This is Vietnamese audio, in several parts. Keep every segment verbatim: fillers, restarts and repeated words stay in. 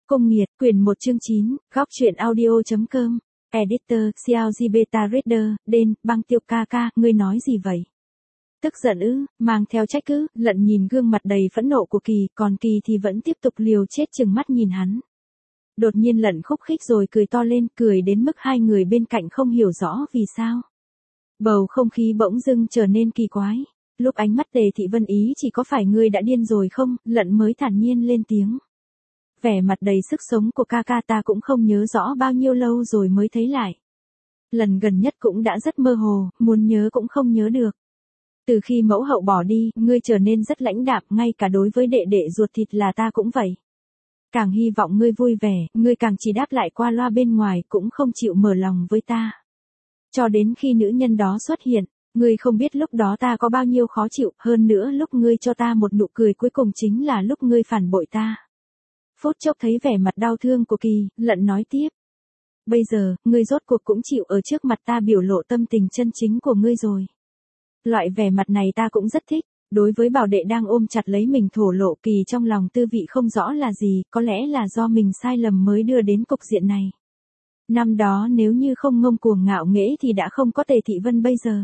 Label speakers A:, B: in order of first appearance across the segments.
A: Cung Nghiệt, quyển một chương chín, góc truyện audio.com, Editor, Xiao Di Beta Reader, Đen, Băng Tiêu ca ca, ngươi nói gì vậy? Tức giận ư, mang theo trách cứ, Lận nhìn gương mặt đầy phẫn nộ của Kỳ, còn Kỳ thì vẫn tiếp tục liều chết chừng mắt nhìn hắn. Đột nhiên Lận khúc khích rồi cười to lên, cười đến mức hai người bên cạnh không hiểu rõ vì sao. Bầu không khí bỗng dưng trở nên kỳ quái. Lúc ánh mắt Tề Thị Vân ý chỉ có phải ngươi đã điên rồi không, Lận mới thản nhiên lên tiếng. Vẻ mặt đầy sức sống của ca ca ta cũng không nhớ rõ bao nhiêu lâu rồi mới thấy lại. Lần gần nhất cũng đã rất mơ hồ, muốn nhớ cũng không nhớ được. Từ khi mẫu hậu bỏ đi, ngươi trở nên rất lãnh đạm, ngay cả đối với đệ đệ ruột thịt là ta cũng vậy. Càng hy vọng ngươi vui vẻ, ngươi càng chỉ đáp lại qua loa bên ngoài, cũng không chịu mở lòng với ta. Cho đến khi nữ nhân đó xuất hiện, ngươi không biết lúc đó ta có bao nhiêu khó chịu, hơn nữa lúc ngươi cho ta một nụ cười cuối cùng chính là lúc ngươi phản bội ta. Phút chốc thấy vẻ mặt đau thương của Kỳ, Lận nói tiếp. Bây giờ, ngươi rốt cuộc cũng chịu ở trước mặt ta biểu lộ tâm tình chân chính của ngươi rồi. Loại vẻ mặt này ta cũng rất thích. Đối với bảo đệ đang ôm chặt lấy mình thổ lộ, Kỳ trong lòng tư vị không rõ là gì, có lẽ là do mình sai lầm mới đưa đến cục diện này. Năm đó nếu như không ngông cuồng ngạo nghễ thì đã không có Tề Thị Vân bây giờ.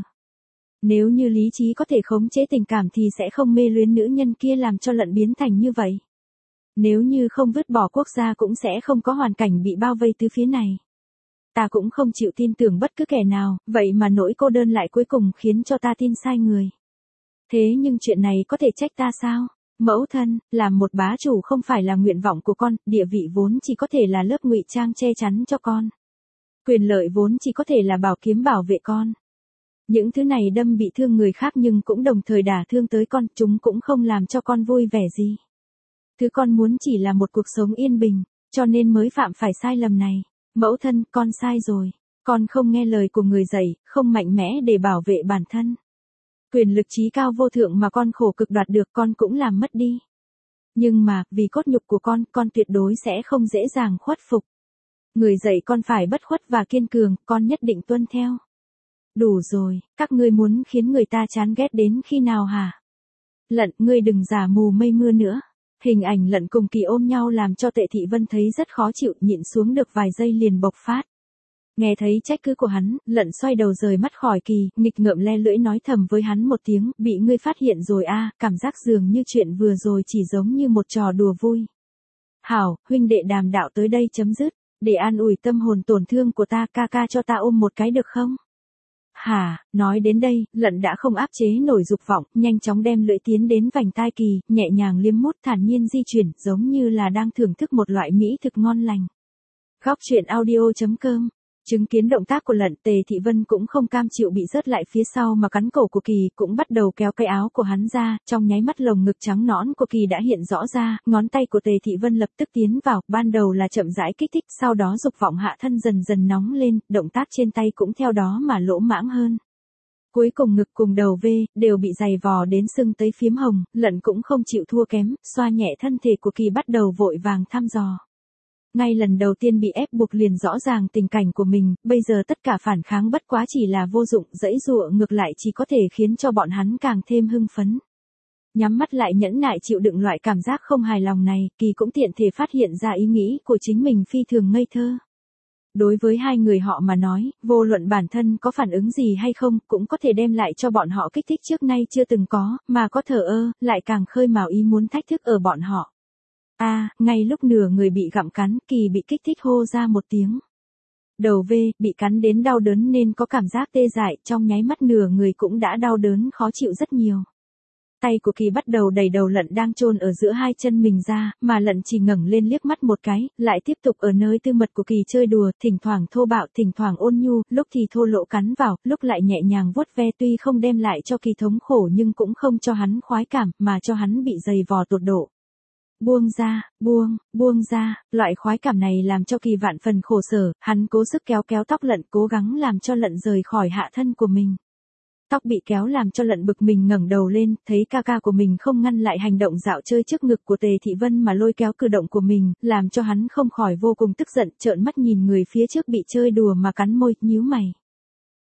A: Nếu như lý trí có thể khống chế tình cảm thì sẽ không mê luyến nữ nhân kia làm cho Lận biến thành như vậy. Nếu như không vứt bỏ quốc gia cũng sẽ không có hoàn cảnh bị bao vây từ phía này. Ta cũng không chịu tin tưởng bất cứ kẻ nào, vậy mà nỗi cô đơn lại cuối cùng khiến cho ta tin sai người. Thế nhưng chuyện này có thể trách ta sao? Mẫu thân, làm một bá chủ không phải là nguyện vọng của con, địa vị vốn chỉ có thể là lớp ngụy trang che chắn cho con. Quyền lợi vốn chỉ có thể là bảo kiếm bảo vệ con. Những thứ này đâm bị thương người khác nhưng cũng đồng thời đả thương tới con, chúng cũng không làm cho con vui vẻ gì. Thứ con muốn chỉ là một cuộc sống yên bình, cho nên mới phạm phải sai lầm này. Mẫu thân, con sai rồi. Con không nghe lời của người dạy, không mạnh mẽ để bảo vệ bản thân. Quyền lực trí cao vô thượng mà con khổ cực đoạt được con cũng làm mất đi. Nhưng mà, vì cốt nhục của con, con tuyệt đối sẽ không dễ dàng khuất phục. Người dạy con phải bất khuất và kiên cường, con nhất định tuân theo. Đủ rồi, các ngươi muốn khiến người ta chán ghét đến khi nào hả? Lận, ngươi đừng giả mù mây mưa nữa. Hình ảnh Lận cùng Kỳ ôm nhau làm cho Tề Thị Vân thấy rất khó chịu, nhịn xuống được vài giây liền bộc phát. Nghe thấy trách cứ của hắn, Lận xoay đầu rời mắt khỏi Kỳ, nghịch ngợm le lưỡi nói thầm với hắn một tiếng, bị ngươi phát hiện rồi a, cảm giác dường như chuyện vừa rồi chỉ giống như một trò đùa vui. Hảo, huynh đệ đàm đạo tới đây chấm dứt, để an ủi tâm hồn tổn thương của ta, ca ca cho ta ôm một cái được không? Hả, nói đến đây, Lận đã không áp chế nổi dục vọng, nhanh chóng đem lưỡi tiến đến vành tai Kỳ, nhẹ nhàng liếm mút thản nhiên di chuyển, giống như là đang thưởng thức một loại mỹ thực ngon lành. Góc truyện audio.com. Chứng kiến động tác của Lận, Tề Thị Vân cũng không cam chịu bị rớt lại phía sau mà cắn cổ của Kỳ, cũng bắt đầu kéo cái áo của hắn ra, trong nháy mắt lồng ngực trắng nõn của Kỳ đã hiện rõ ra, ngón tay của Tề Thị Vân lập tức tiến vào, ban đầu là chậm rãi kích thích, sau đó dục vọng hạ thân dần dần nóng lên, động tác trên tay cũng theo đó mà lỗ mãng hơn. Cuối cùng ngực cùng đầu V đều bị dày vò đến sưng tới phím hồng, Lận cũng không chịu thua kém, xoa nhẹ thân thể của Kỳ bắt đầu vội vàng thăm dò. Ngay lần đầu tiên bị ép buộc liền rõ ràng tình cảnh của mình, bây giờ tất cả phản kháng bất quá chỉ là vô dụng, dẫy dụa ngược lại chỉ có thể khiến cho bọn hắn càng thêm hưng phấn. Nhắm mắt lại nhẫn nại chịu đựng loại cảm giác không hài lòng này, Kỳ cũng tiện thể phát hiện ra ý nghĩ của chính mình phi thường ngây thơ. Đối với hai người họ mà nói, vô luận bản thân có phản ứng gì hay không, cũng có thể đem lại cho bọn họ kích thích trước nay chưa từng có, mà có thờ ơ, lại càng khơi mào ý muốn thách thức ở bọn họ. A, à, ngay lúc nửa người bị gặm cắn, Kỳ bị kích thích hô ra một tiếng. Đầu V, bị cắn đến đau đớn nên có cảm giác tê dại, trong nháy mắt nửa người cũng đã đau đớn khó chịu rất nhiều. Tay của Kỳ bắt đầu đẩy đầu Lận đang chôn ở giữa hai chân mình ra, mà Lận chỉ ngẩng lên liếc mắt một cái, lại tiếp tục ở nơi tư mật của Kỳ chơi đùa, thỉnh thoảng thô bạo, thỉnh thoảng ôn nhu, lúc thì thô lỗ cắn vào, lúc lại nhẹ nhàng vuốt ve, tuy không đem lại cho Kỳ thống khổ nhưng cũng không cho hắn khoái cảm, mà cho hắn bị dày vò tột độ. Buông ra, buông, buông ra, loại khoái cảm này làm cho Kỳ vạn phần khổ sở, hắn cố sức kéo kéo tóc Lận, cố gắng làm cho Lận rời khỏi hạ thân của mình. Tóc bị kéo làm cho Lận bực mình ngẩng đầu lên, thấy ca ca của mình không ngăn lại hành động dạo chơi trước ngực của Tề Thị Vân mà lôi kéo cử động của mình, làm cho hắn không khỏi vô cùng tức giận, trợn mắt nhìn người phía trước bị chơi đùa mà cắn môi, nhíu mày.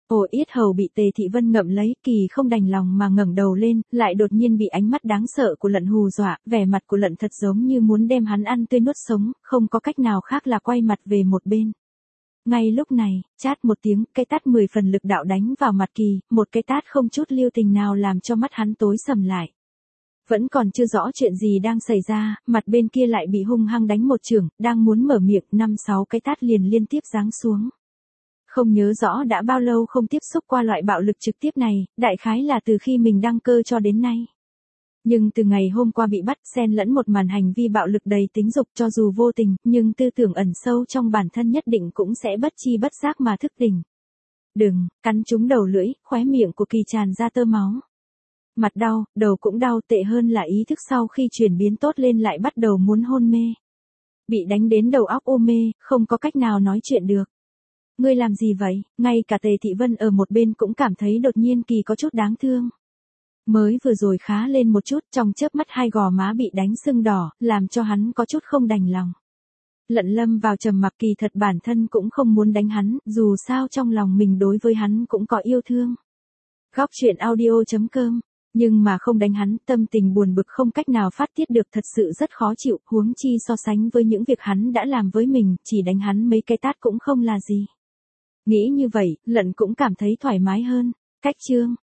A: Ồ, yết hầu bị Tề Thị Vân ngậm lấy, Kỳ không đành lòng mà ngẩng đầu lên, lại đột nhiên bị ánh mắt đáng sợ của Lận hù dọa, vẻ mặt của Lận thật giống như muốn đem hắn ăn tươi nuốt sống, không có cách nào khác là quay mặt về một bên. Ngay lúc này, chát một tiếng, cái tát mười phần lực đạo đánh vào mặt Kỳ, một cái tát không chút lưu tình nào làm cho mắt hắn tối sầm lại. Vẫn còn chưa rõ chuyện gì đang xảy ra, mặt bên kia lại bị hung hăng đánh một chưởng, đang muốn mở miệng, năm sáu cái tát liền liên tiếp giáng xuống. Không nhớ rõ đã bao lâu không tiếp xúc qua loại bạo lực trực tiếp này, đại khái là từ khi mình đăng cơ cho đến nay. Nhưng từ ngày hôm qua bị bắt, xen lẫn một màn hành vi bạo lực đầy tính dục, cho dù vô tình, nhưng tư tưởng ẩn sâu trong bản thân nhất định cũng sẽ bất chi bất giác mà thức tỉnh. Đừng, cắn trúng đầu lưỡi, khóe miệng của Kỳ tràn ra tơ máu. Mặt đau, đầu cũng đau, tệ hơn là ý thức sau khi chuyển biến tốt lên lại bắt đầu muốn hôn mê. Bị đánh đến đầu óc ô mê, không có cách nào nói chuyện được. Ngươi làm gì vậy? Ngay cả Tề Thị Vân ở một bên cũng cảm thấy đột nhiên Kỳ có chút đáng thương. Mới vừa rồi khá lên một chút, trong chớp mắt hai gò má bị đánh sưng đỏ, làm cho hắn có chút không đành lòng. Lận Lâm vào trầm mặc, kỳ thật bản thân cũng không muốn đánh hắn, dù sao trong lòng mình đối với hắn cũng có yêu thương. Góc truyện audio chấm com, nhưng mà không đánh hắn, tâm tình buồn bực không cách nào phát tiết được, thật sự rất khó chịu, huống chi so sánh với những việc hắn đã làm với mình, chỉ đánh hắn mấy cái tát cũng không là gì. Nghĩ như vậy, Lận cũng cảm thấy thoải mái hơn. Cách chương